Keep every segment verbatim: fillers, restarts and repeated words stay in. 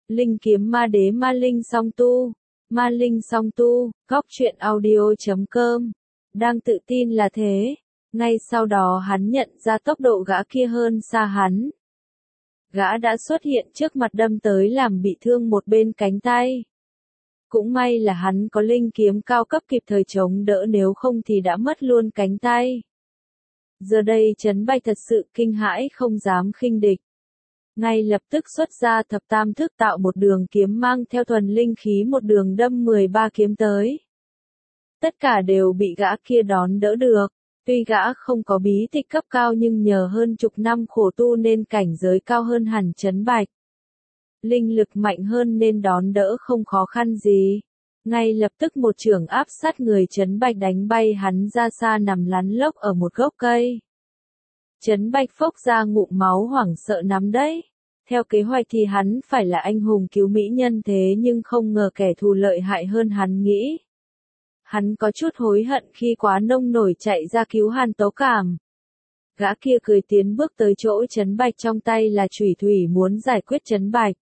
Linh kiếm ma đế ma linh song tu. Ma linh song tu, góc truyện audio chấm com. Đang tự tin là thế. Ngay sau đó hắn nhận ra tốc độ gã kia hơn xa hắn. Gã đã xuất hiện trước mặt đâm tới làm bị thương một bên cánh tay. Cũng may là hắn có linh kiếm cao cấp kịp thời chống đỡ, nếu không thì đã mất luôn cánh tay. Giờ đây Trấn Bạch thật sự kinh hãi, không dám khinh địch. Ngay lập tức xuất ra thập tam thức, tạo một đường kiếm mang theo thuần linh khí, một đường đâm mười ba kiếm tới. Tất cả đều bị gã kia đón đỡ được. Tuy gã không có bí tịch cấp cao nhưng nhờ hơn chục năm khổ tu nên cảnh giới cao hơn hẳn Trấn Bạch. Linh lực mạnh hơn nên đón đỡ không khó khăn gì. Ngay lập tức một chưởng áp sát người Trấn Bạch, đánh bay hắn ra xa, nằm lăn lóc ở một gốc cây. Trấn Bạch phốc ra ngụm máu, hoảng sợ nắm đấy. Theo kế hoạch thì hắn phải là anh hùng cứu mỹ nhân, thế nhưng không ngờ kẻ thù lợi hại hơn hắn nghĩ. Hắn có chút hối hận khi quá nông nổi chạy ra cứu Hàn Tấu Cảm. Gã kia cười tiến bước tới chỗ Trấn Bạch, trong tay là chủy thủy muốn giải quyết Trấn Bạch.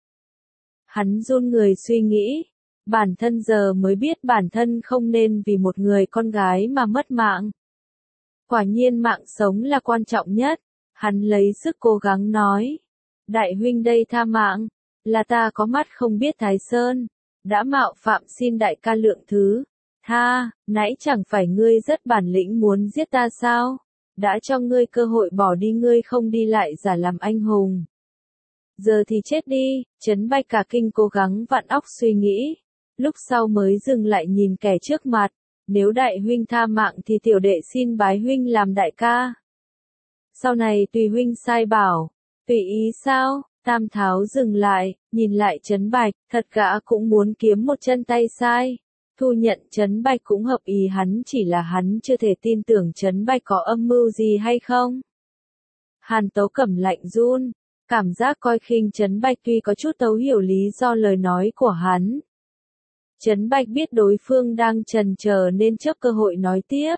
Hắn run người suy nghĩ, bản thân giờ mới biết bản thân không nên vì một người con gái mà mất mạng. Quả nhiên mạng sống là quan trọng nhất. Hắn lấy sức cố gắng nói, đại huynh đây tha mạng, là ta có mắt không biết Thái Sơn, đã mạo phạm, xin đại ca lượng thứ. Tha, nãy chẳng phải ngươi rất bản lĩnh muốn giết ta sao? Đã cho ngươi cơ hội bỏ đi, ngươi không đi lại giả làm anh hùng. Giờ thì chết đi. Trấn Bạch cả kinh, cố gắng vặn óc suy nghĩ. Lúc sau mới dừng lại nhìn kẻ trước mặt. Nếu đại huynh tha mạng thì tiểu đệ xin bái huynh làm đại ca. Sau này tùy huynh sai bảo. Tùy ý sao? Tam Tháo dừng lại, nhìn lại Trấn Bạch, thật gã cũng muốn kiếm một chân tay sai. Thu nhận Trấn Bạch cũng hợp ý hắn, chỉ là hắn chưa thể tin tưởng Trấn Bạch có âm mưu gì hay không. Hàn Tấu Cẩm lạnh run, cảm giác coi khinh Trấn Bạch, tuy có chút thấu hiểu lý do lời nói của hắn. Trấn Bạch biết đối phương đang chần chờ nên chớp cơ hội nói tiếp.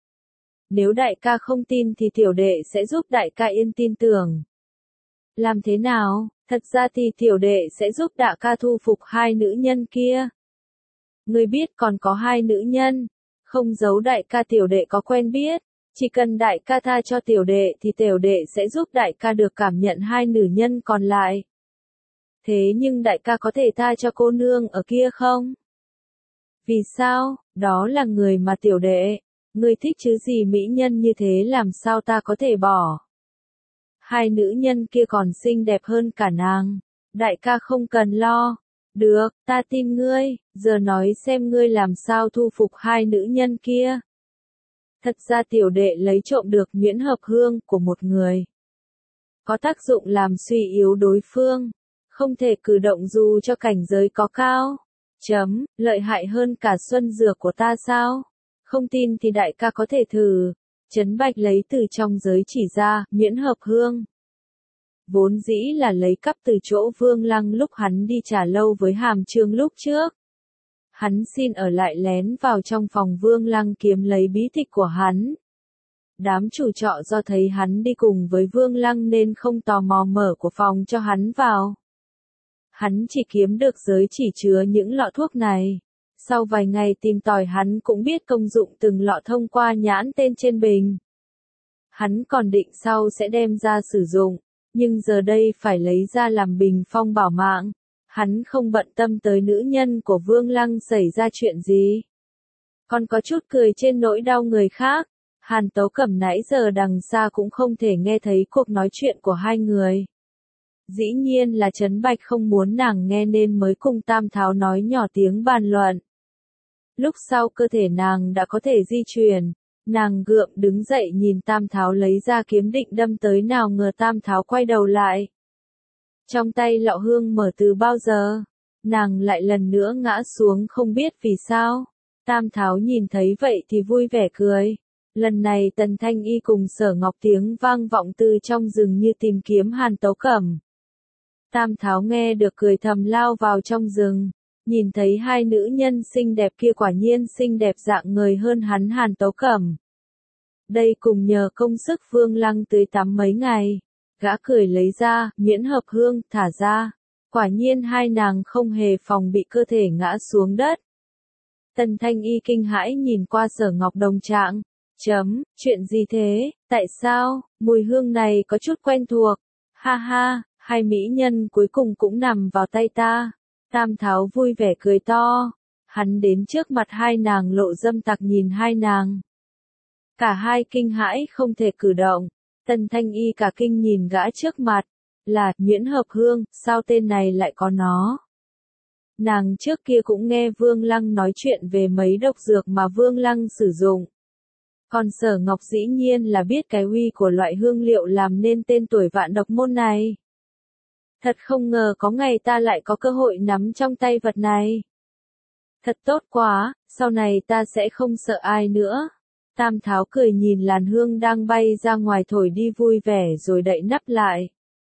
Nếu đại ca không tin thì tiểu đệ sẽ giúp đại ca yên tin tưởng. Làm thế nào? Thật ra thì tiểu đệ sẽ giúp đại ca thu phục hai nữ nhân kia. Ngươi biết còn có hai nữ nhân, không giấu đại ca, tiểu đệ có quen biết, chỉ cần đại ca tha cho tiểu đệ thì tiểu đệ sẽ giúp đại ca được cảm nhận hai nữ nhân còn lại. Thế nhưng đại ca có thể tha cho cô nương ở kia không? Vì sao? Đó là người mà tiểu đệ, ngươi thích chứ gì, mỹ nhân như thế làm sao ta có thể bỏ. Hai nữ nhân kia còn xinh đẹp hơn cả nàng, đại ca không cần lo. Được, ta tin ngươi, giờ nói xem ngươi làm sao thu phục hai nữ nhân kia. Thật ra tiểu đệ lấy trộm được nhuyễn hợp hương của một người. Có tác dụng làm suy yếu đối phương, không thể cử động dù cho cảnh giới có cao. Chấm, lợi hại hơn cả xuân dược của ta sao? Không tin thì đại ca có thể thử. Trấn Bạch lấy từ trong giới chỉ ra, nhuyễn hợp hương. Vốn dĩ là lấy cắp từ chỗ Vương Lăng lúc hắn đi trà lâu với Hàm Trương lúc trước. Hắn xin ở lại lén vào trong phòng Vương Lăng kiếm lấy bí tịch của hắn. Đám chủ trọ do thấy hắn đi cùng với Vương Lăng nên không tò mò mở của phòng cho hắn vào. Hắn chỉ kiếm được giới chỉ chứa những lọ thuốc này. Sau vài ngày tìm tòi hắn cũng biết công dụng từng lọ thông qua nhãn tên trên bình. Hắn còn định sau sẽ đem ra sử dụng. Nhưng giờ đây phải lấy ra làm bình phong bảo mạng. Hắn không bận tâm tới nữ nhân của Vương Lăng xảy ra chuyện gì. Còn có chút cười trên nỗi đau người khác. Hàn Tấu Cẩm nãy giờ đằng xa cũng không thể nghe thấy cuộc nói chuyện của hai người. Dĩ nhiên là Trấn Bạch không muốn nàng nghe nên mới cùng Tam Tháo nói nhỏ tiếng bàn luận. Lúc sau cơ thể nàng đã có thể di chuyển. Nàng gượng đứng dậy nhìn Tam Tháo lấy ra kiếm định đâm tới, nào ngờ Tam Tháo quay đầu lại. Trong tay lọ hương mở từ bao giờ? Nàng lại lần nữa ngã xuống không biết vì sao. Tam Tháo nhìn thấy vậy thì vui vẻ cười. Lần này Tần Thanh Y cùng Sở Ngọc tiếng vang vọng từ trong rừng như tìm kiếm Hàn Tấu Cẩm. Tam Tháo nghe được cười thầm lao vào trong rừng. Nhìn thấy hai nữ nhân xinh đẹp kia quả nhiên xinh đẹp dạng người hơn hắn Hàn Tấu Cẩm. Đây cùng nhờ công sức Vương Lăng tưới tắm mấy ngày. Gã cười lấy ra, nhuyễn hợp hương, thả ra. Quả nhiên hai nàng không hề phòng bị cơ thể ngã xuống đất. Tần Thanh Y kinh hãi nhìn qua Sở Ngọc Đồng Trạng. Chấm, chuyện gì thế, tại sao, mùi hương này có chút quen thuộc. Ha ha, hai mỹ nhân cuối cùng cũng nằm vào tay ta. Tam Tháo vui vẻ cười to. Hắn đến trước mặt hai nàng lộ dâm tặc nhìn hai nàng. Cả hai kinh hãi không thể cử động. Tần Thanh Y cả kinh nhìn gã trước mặt. Là, Nguyễn Hợp Hương, sao tên này lại có nó? Nàng trước kia cũng nghe Vương Lăng nói chuyện về mấy độc dược mà Vương Lăng sử dụng. Còn Sở Ngọc dĩ nhiên là biết cái uy của loại hương liệu làm nên tên tuổi vạn độc môn này. Thật không ngờ có ngày ta lại có cơ hội nắm trong tay vật này. Thật tốt quá, sau này ta sẽ không sợ ai nữa. Tam Tháo cười nhìn làn hương đang bay ra ngoài thổi đi vui vẻ rồi đậy nắp lại.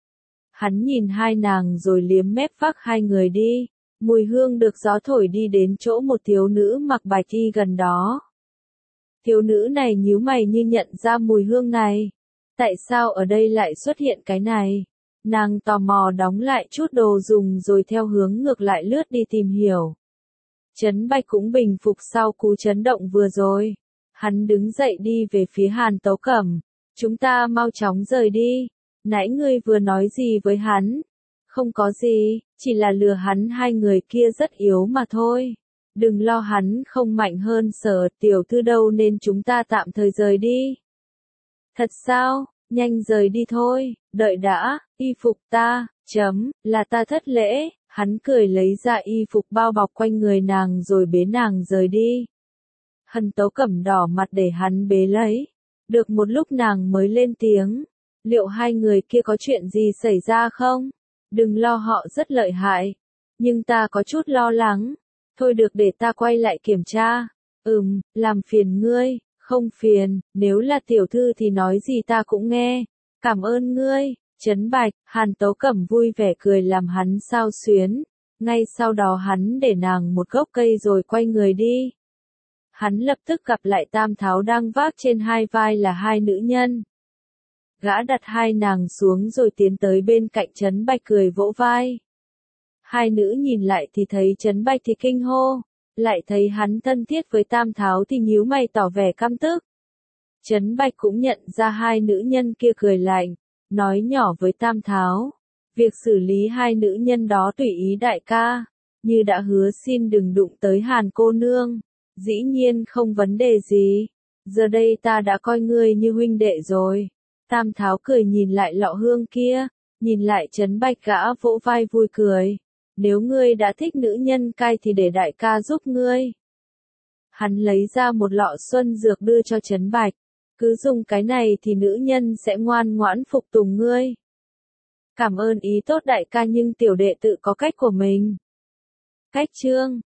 Hắn nhìn hai nàng rồi liếm mép vác hai người đi. Mùi hương được gió thổi đi đến chỗ một thiếu nữ mặc bạch y gần đó. Thiếu nữ này nhíu mày như nhận ra mùi hương này. Tại sao ở đây lại xuất hiện cái này? Nàng tò mò đóng lại chút đồ dùng rồi theo hướng ngược lại lướt đi tìm hiểu. Trấn Bạch cũng bình phục sau cú chấn động vừa rồi. Hắn đứng dậy đi về phía Hàn Tấu Cẩm. Chúng ta mau chóng rời đi. Nãy ngươi vừa nói gì với hắn? Không có gì, chỉ là lừa hắn hai người kia rất yếu mà thôi. Đừng lo hắn không mạnh hơn Sở tiểu thư đâu nên chúng ta tạm thời rời đi. Thật sao, nhanh rời đi thôi, đợi đã, y phục ta, chấm, là ta thất lễ, hắn cười lấy ra y phục bao bọc quanh người nàng rồi bế nàng rời đi. Hàn Tấu Cẩm đỏ mặt để hắn bế lấy, được một lúc nàng mới lên tiếng, liệu hai người kia có chuyện gì xảy ra không? Đừng lo họ rất lợi hại, nhưng ta có chút lo lắng. Thôi được để ta quay lại kiểm tra. Ừm, làm phiền ngươi, không phiền, nếu là tiểu thư thì nói gì ta cũng nghe. Cảm ơn ngươi, Trấn Bạch, Hàn Tấu Cẩm vui vẻ cười làm hắn xao xuyến. Ngay sau đó hắn để nàng một gốc cây rồi quay người đi. Hắn lập tức gặp lại Tam Tháo đang vác trên hai vai là hai nữ nhân. Gã đặt hai nàng xuống rồi tiến tới bên cạnh Trấn Bạch cười vỗ vai. Hai nữ nhìn lại thì thấy Trấn Bạch thì kinh hô, lại thấy hắn thân thiết với Tam Tháo thì nhíu mày tỏ vẻ căm tức. Trấn Bạch cũng nhận ra hai nữ nhân kia cười lạnh, nói nhỏ với Tam Tháo, việc xử lý hai nữ nhân đó tùy ý đại ca, như đã hứa xin đừng đụng tới Hàn cô nương, dĩ nhiên không vấn đề gì, giờ đây ta đã coi ngươi như huynh đệ rồi. Tam Tháo cười nhìn lại lọ hương kia, nhìn lại Trấn Bạch gã vỗ vai vui cười. Nếu ngươi đã thích nữ nhân cai thì để đại ca giúp ngươi. Hắn lấy ra một lọ xuân dược đưa cho Trấn Bạch. Cứ dùng cái này thì nữ nhân sẽ ngoan ngoãn phục tùng ngươi. Cảm ơn ý tốt đại ca nhưng tiểu đệ tự có cách của mình. Cách chương